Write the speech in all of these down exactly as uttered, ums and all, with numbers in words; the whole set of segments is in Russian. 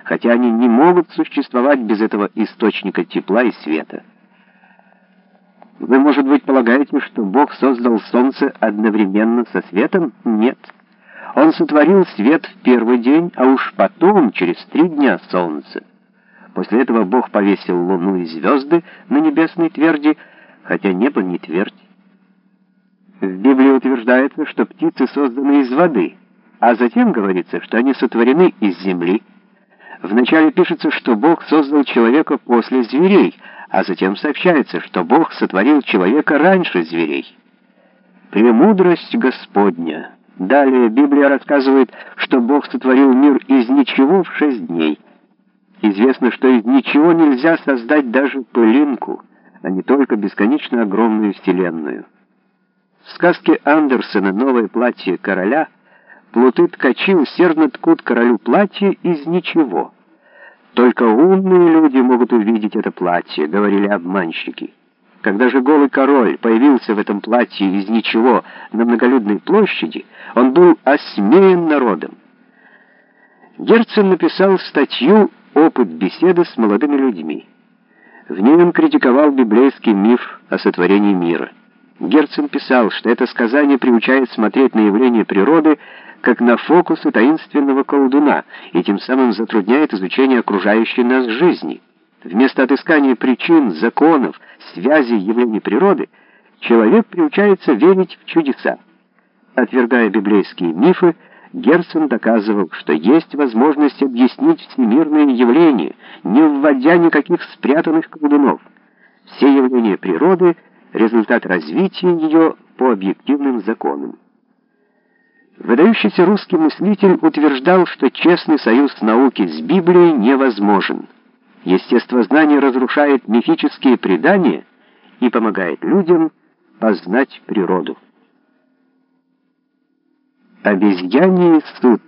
хотя они не могут существовать без этого источника тепла и света. Вы, может быть, полагаете, что Бог создал солнце одновременно со светом? Нет. Он сотворил свет в первый день, а уж потом, через три дня, солнце. После этого Бог повесил луну и звезды на небесной тверди, хотя небо не твердь. В Библии утверждается, что птицы созданы из воды, а затем говорится, что они сотворены из земли. Вначале пишется, что Бог создал человека после зверей, а затем сообщается, что Бог сотворил человека раньше зверей. Премудрость Господня. Далее Библия рассказывает, что Бог сотворил мир из ничего в шесть дней. Известно, что из ничего нельзя создать даже пылинку, а не только бесконечно огромную вселенную. В сказке Андерсена «Новое платье короля» плуты-ткачи усердно ткут королю платье из ничего. «Только умные люди могут увидеть это платье», — говорили обманщики. Когда же голый король появился в этом платье из ничего на многолюдной площади, он был осмеян народом. Герцен написал статью «Опыт беседы с молодыми людьми». В ней он критиковал библейский миф о сотворении мира. Герцен писал, что это сказание приучает смотреть на явления природы как на фокусы таинственного колдуна и тем самым затрудняет изучение окружающей нас жизни. Вместо отыскания причин, законов, связей явлений природы, человек приучается верить в чудеса. Отвергая библейские мифы, Герцен доказывал, что есть возможность объяснить всемирные явления, не вводя никаких спрятанных колдунов. Все явления природы — результат развития ее по объективным законам. Выдающийся русский мыслитель утверждал, что честный союз науки с Библией невозможен. Естествознание разрушает мифические предания и помогает людям познать природу. Обезьяний суд.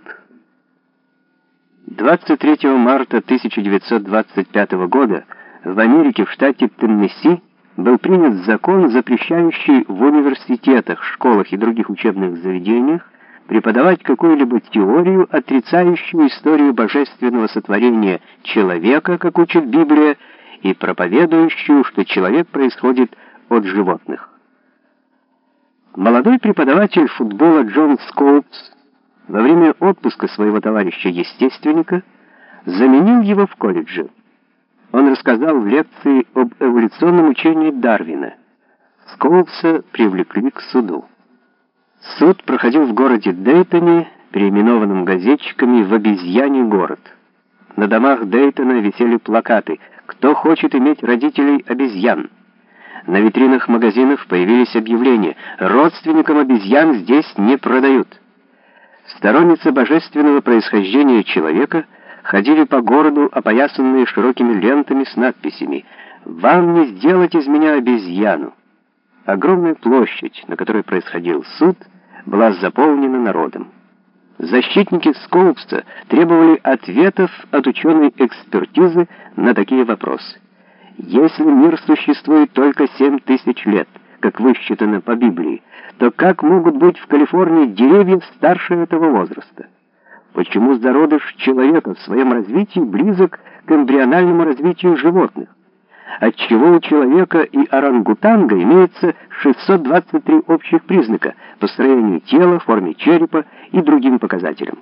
двадцать третьего марта тысяча девятьсот двадцать пятого года в Америке, в штате Теннесси, был принят закон, запрещающий в университетах, школах и других учебных заведениях преподавать какую-либо теорию, отрицающую историю божественного сотворения человека, как учит Библия, и проповедующую, что человек происходит от животных. Молодой преподаватель футбола Джон Скоупс во время отпуска своего товарища-естественника заменил его в колледже. Он рассказал в лекции об эволюционном учении Дарвина. Скоупса привлекли к суду. Суд проходил в городе Дейтоне, переименованном газетчиками в «Обезьяний город». На домах Дейтона висели плакаты «Кто хочет иметь родителей обезьян?». На витринах магазинов появились объявления «Родственникам обезьян здесь не продают». Сторонницы божественного происхождения человека ходили по городу, опоясанные широкими лентами с надписями «Вам не сделать из меня обезьяну». Огромная площадь, на которой происходил суд, была заполнена народом. Защитники Скоупса требовали ответов от ученой экспертизы на такие вопросы. Если мир существует только семь тысяч лет, как высчитано по Библии, то как могут быть в Калифорнии деревья старше этого возраста? Почему зародыш человека в своем развитии близок к эмбриональному развитию животных? Отчего у человека и орангутанга имеется шестьсот двадцать три общих признака по строению тела, форме черепа и другим показателям?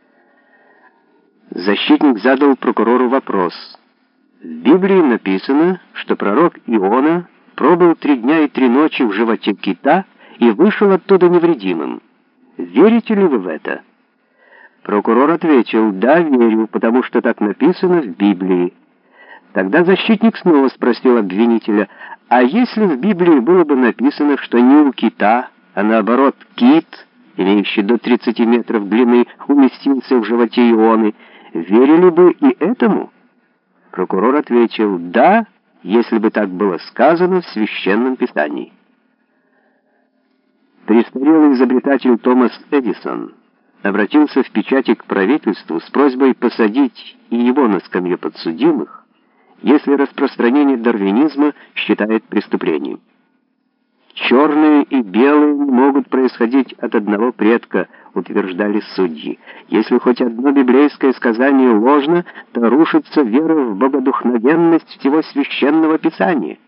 Защитник задал прокурору вопрос. В Библии написано, что пророк Иона пробыл три дня и три ночи в животе кита и вышел оттуда невредимым. Верите ли вы в это? Прокурор ответил: да, верю, потому что так написано в Библии. Тогда защитник снова спросил обвинителя: а если в Библии было бы написано, что не у кита, а наоборот кит, имеющий до тридцати метров длины, уместился в животе Ионы, верили бы и этому? Прокурор ответил: да, если бы так было сказано в Священном Писании. Престарелый изобретатель Томас Эдисон обратился в печати к правительству с просьбой посадить и его на скамью подсудимых, если распространение дарвинизма считает преступлением. Черные и белые не могут происходить от одного предка, утверждали судьи. Если хоть одно библейское сказание ложно, то рушится вера в богодухновенность всего священного писания.